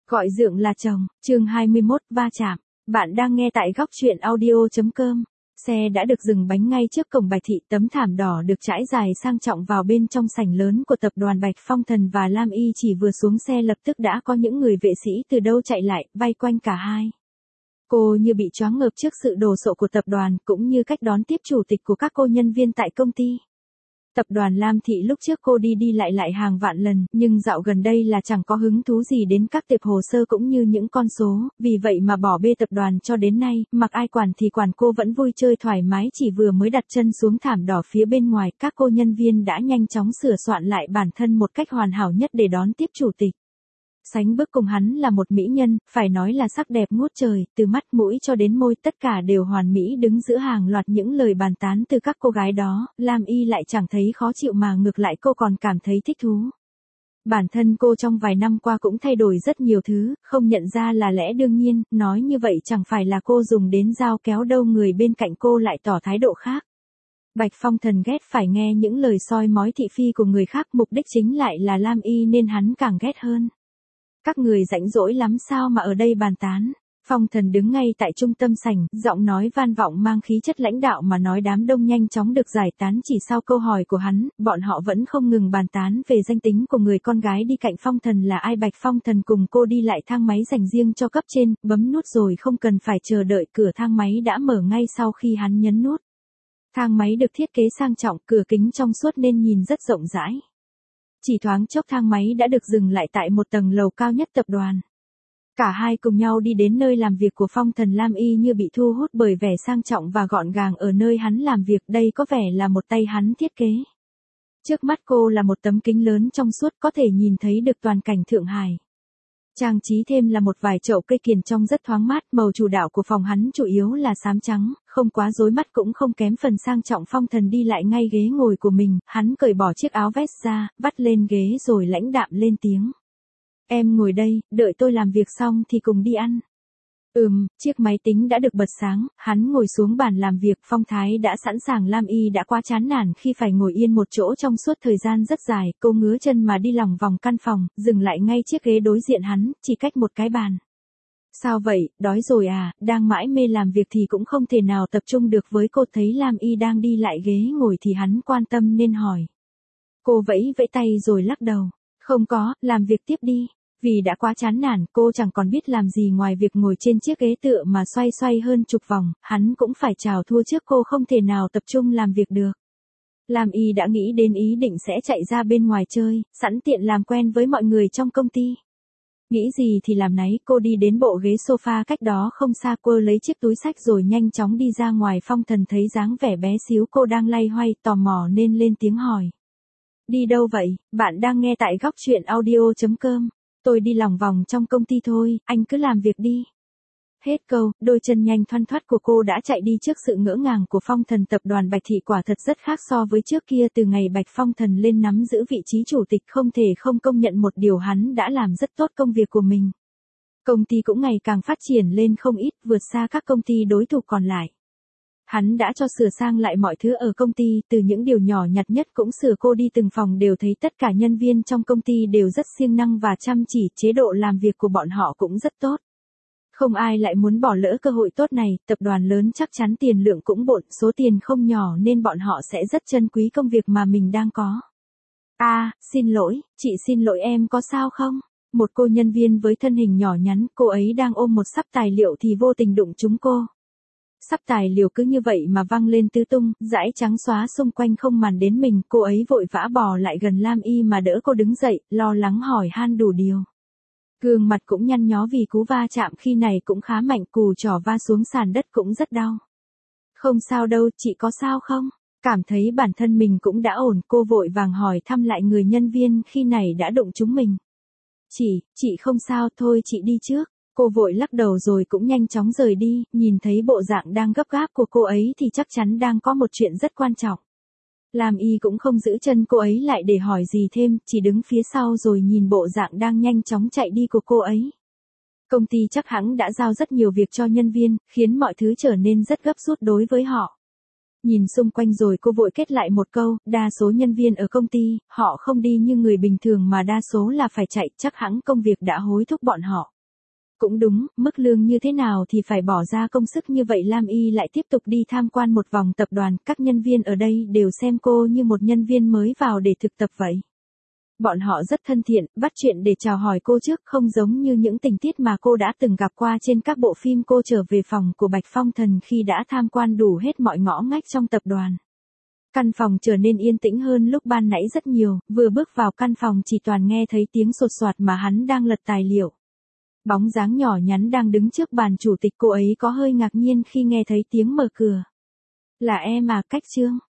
Gọi dượng là chồng, chương 21, va chạm. Bạn đang nghe tại góc truyện audio.com. Xe đã được dừng bánh ngay trước cổng Bạch Thị, tấm thảm đỏ được trải dài sang trọng vào bên trong sảnh lớn của tập đoàn Bạch Phong Thần và Lam Y chỉ vừa xuống xe lập tức đã có những người vệ sĩ từ đâu chạy lại, vây quanh cả hai. Cô như bị choáng ngợp trước sự đồ sộ của tập đoàn cũng như cách đón tiếp chủ tịch của các cô nhân viên tại công ty. Tập đoàn Lam Thị lúc trước cô đi lại hàng vạn lần, nhưng dạo gần đây là chẳng có hứng thú gì đến các tiệp hồ sơ cũng như những con số, vì vậy mà bỏ bê tập đoàn cho đến nay, mặc ai quản thì quản, cô vẫn vui chơi thoải mái. Chỉ vừa mới đặt chân xuống thảm đỏ phía bên ngoài, các cô nhân viên đã nhanh chóng sửa soạn lại bản thân một cách hoàn hảo nhất để đón tiếp chủ tịch. Sánh bước cùng hắn là một mỹ nhân, phải nói là sắc đẹp ngút trời, từ mắt mũi cho đến môi tất cả đều hoàn mỹ. Đứng giữa hàng loạt những lời bàn tán từ các cô gái đó, Lam Y lại chẳng thấy khó chịu mà ngược lại cô còn cảm thấy thích thú. Bản thân cô trong vài năm qua cũng thay đổi rất nhiều thứ, không nhận ra là lẽ đương nhiên, nói như vậy chẳng phải là cô dùng đến dao kéo đâu, người bên cạnh cô lại tỏ thái độ khác. Bạch Phong Thần ghét phải nghe những lời soi mói thị phi của người khác, mục đích chính lại là Lam Y nên hắn càng ghét hơn. Các người rảnh rỗi lắm sao mà ở đây bàn tán? Phong Thần đứng ngay tại trung tâm sảnh, giọng nói van vọng mang khí chất lãnh đạo mà nói. Đám đông nhanh chóng được giải tán chỉ sau câu hỏi của hắn, bọn họ vẫn không ngừng bàn tán về danh tính của người con gái đi cạnh Phong Thần là ai. Bạch Phong Thần cùng cô đi lại thang máy dành riêng cho cấp trên, bấm nút rồi không cần phải chờ đợi, cửa thang máy đã mở ngay sau khi hắn nhấn nút. Thang máy được thiết kế sang trọng, cửa kính trong suốt nên nhìn rất rộng rãi. Chỉ thoáng chốc thang máy đã được dừng lại tại một tầng lầu cao nhất tập đoàn. Cả hai cùng nhau đi đến nơi làm việc của Phong Thần. Lam Y như bị thu hút bởi vẻ sang trọng và gọn gàng ở nơi hắn làm việc, đây có vẻ là một tay hắn thiết kế. Trước mắt cô là một tấm kính lớn trong suốt có thể nhìn thấy được toàn cảnh Thượng Hải. Trang trí thêm là một vài chậu cây kiểng trông rất thoáng mát. Màu chủ đạo của phòng hắn chủ yếu là xám trắng, không quá rối mắt cũng không kém phần sang trọng. Phong Thần đi lại ngay ghế ngồi của mình, hắn cởi bỏ chiếc áo vest ra, vắt lên ghế rồi lãnh đạm lên tiếng. Em ngồi đây, đợi tôi làm việc xong thì cùng đi ăn. Chiếc máy tính đã được bật sáng, hắn ngồi xuống bàn làm việc, phong thái đã sẵn sàng. Lam Y đã quá chán nản khi phải ngồi yên một chỗ trong suốt thời gian rất dài, cô ngứa chân mà đi lòng vòng căn phòng, dừng lại ngay chiếc ghế đối diện hắn, chỉ cách một cái bàn. Sao vậy, đói rồi à? Đang mãi mê làm việc thì cũng không thể nào tập trung được với cô. Thấy Lam Y đang đi lại ghế ngồi thì hắn quan tâm nên hỏi. Cô vẫy vẫy tay rồi lắc đầu. Không có, làm việc tiếp đi. Vì đã quá chán nản, cô chẳng còn biết làm gì ngoài việc ngồi trên chiếc ghế tựa mà xoay hơn chục vòng, hắn cũng phải chào thua trước, cô không thể nào tập trung làm việc được. Lam Y đã nghĩ đến ý định sẽ chạy ra bên ngoài chơi, sẵn tiện làm quen với mọi người trong công ty. Nghĩ gì thì làm nấy, cô đi đến bộ ghế sofa cách đó không xa, cô lấy chiếc túi xách rồi nhanh chóng đi ra ngoài. Phong Thần thấy dáng vẻ bé xíu cô đang loay hoay, tò mò nên lên tiếng hỏi. Đi đâu vậy? Bạn đang nghe tại góc truyện audio.com. Tôi đi lòng vòng trong công ty thôi, anh cứ làm việc đi. Hết câu, đôi chân nhanh thoăn thoắt của cô đã chạy đi trước sự ngỡ ngàng của Phong Thần. Tập đoàn Bạch Thị quả thật rất khác so với trước kia. Từ ngày Bạch Phong Thần lên nắm giữ vị trí chủ tịch, không thể không công nhận một điều, hắn đã làm rất tốt công việc của mình. Công ty cũng ngày càng phát triển lên không ít, vượt xa các công ty đối thủ còn lại. Hắn đã cho sửa sang lại mọi thứ ở công ty, từ những điều nhỏ nhặt nhất cũng sửa. Cô đi từng phòng đều thấy tất cả nhân viên trong công ty đều rất siêng năng và chăm chỉ, chế độ làm việc của bọn họ cũng rất tốt. Không ai lại muốn bỏ lỡ cơ hội tốt này, tập đoàn lớn chắc chắn tiền lượng cũng bộn, số tiền không nhỏ nên bọn họ sẽ rất trân quý công việc mà mình đang có. Xin lỗi, chị xin lỗi, em có sao không? Một cô nhân viên với thân hình nhỏ nhắn, cô ấy đang ôm một sắp tài liệu thì vô tình đụng trúng cô. Sắp tài liệu cứ như vậy mà văng lên tứ tung, dải trắng xóa xung quanh không màn đến mình. Cô ấy vội vã bò lại gần Lam Y mà đỡ cô đứng dậy, lo lắng hỏi han đủ điều. Gương mặt cũng nhăn nhó vì cú va chạm khi này cũng khá mạnh, cù trỏ va xuống sàn đất cũng rất đau. Không sao đâu, chị có sao không? Cảm thấy bản thân mình cũng đã ổn, cô vội vàng hỏi thăm lại người nhân viên khi này đã đụng trúng mình. Chị không sao, thôi chị đi trước. Cô vội lắc đầu rồi cũng nhanh chóng rời đi, nhìn thấy bộ dạng đang gấp gáp của cô ấy thì chắc chắn đang có một chuyện rất quan trọng. Lam Y cũng không giữ chân cô ấy lại để hỏi gì thêm, chỉ đứng phía sau rồi nhìn bộ dạng đang nhanh chóng chạy đi của cô ấy. Công ty chắc hẳn đã giao rất nhiều việc cho nhân viên, khiến mọi thứ trở nên rất gấp rút đối với họ. Nhìn xung quanh rồi cô vội kết lại một câu, đa số nhân viên ở công ty, họ không đi như người bình thường mà đa số là phải chạy, chắc hẳn công việc đã hối thúc bọn họ. Cũng đúng, mức lương như thế nào thì phải bỏ ra công sức như vậy. Lam Y lại tiếp tục đi tham quan một vòng tập đoàn, các nhân viên ở đây đều xem cô như một nhân viên mới vào để thực tập vậy. Bọn họ rất thân thiện, bắt chuyện để chào hỏi cô trước, không giống như những tình tiết mà cô đã từng gặp qua trên các bộ phim. Cô trở về phòng của Bạch Phong Thần khi đã tham quan đủ hết mọi ngõ ngách trong tập đoàn. Căn phòng trở nên yên tĩnh hơn lúc ban nãy rất nhiều, vừa bước vào căn phòng chỉ toàn nghe thấy tiếng sột soạt mà hắn đang lật tài liệu. Bóng dáng nhỏ nhắn đang đứng trước bàn chủ tịch, cô ấy có hơi ngạc nhiên khi nghe thấy tiếng mở cửa. Là em à, Cách Trương.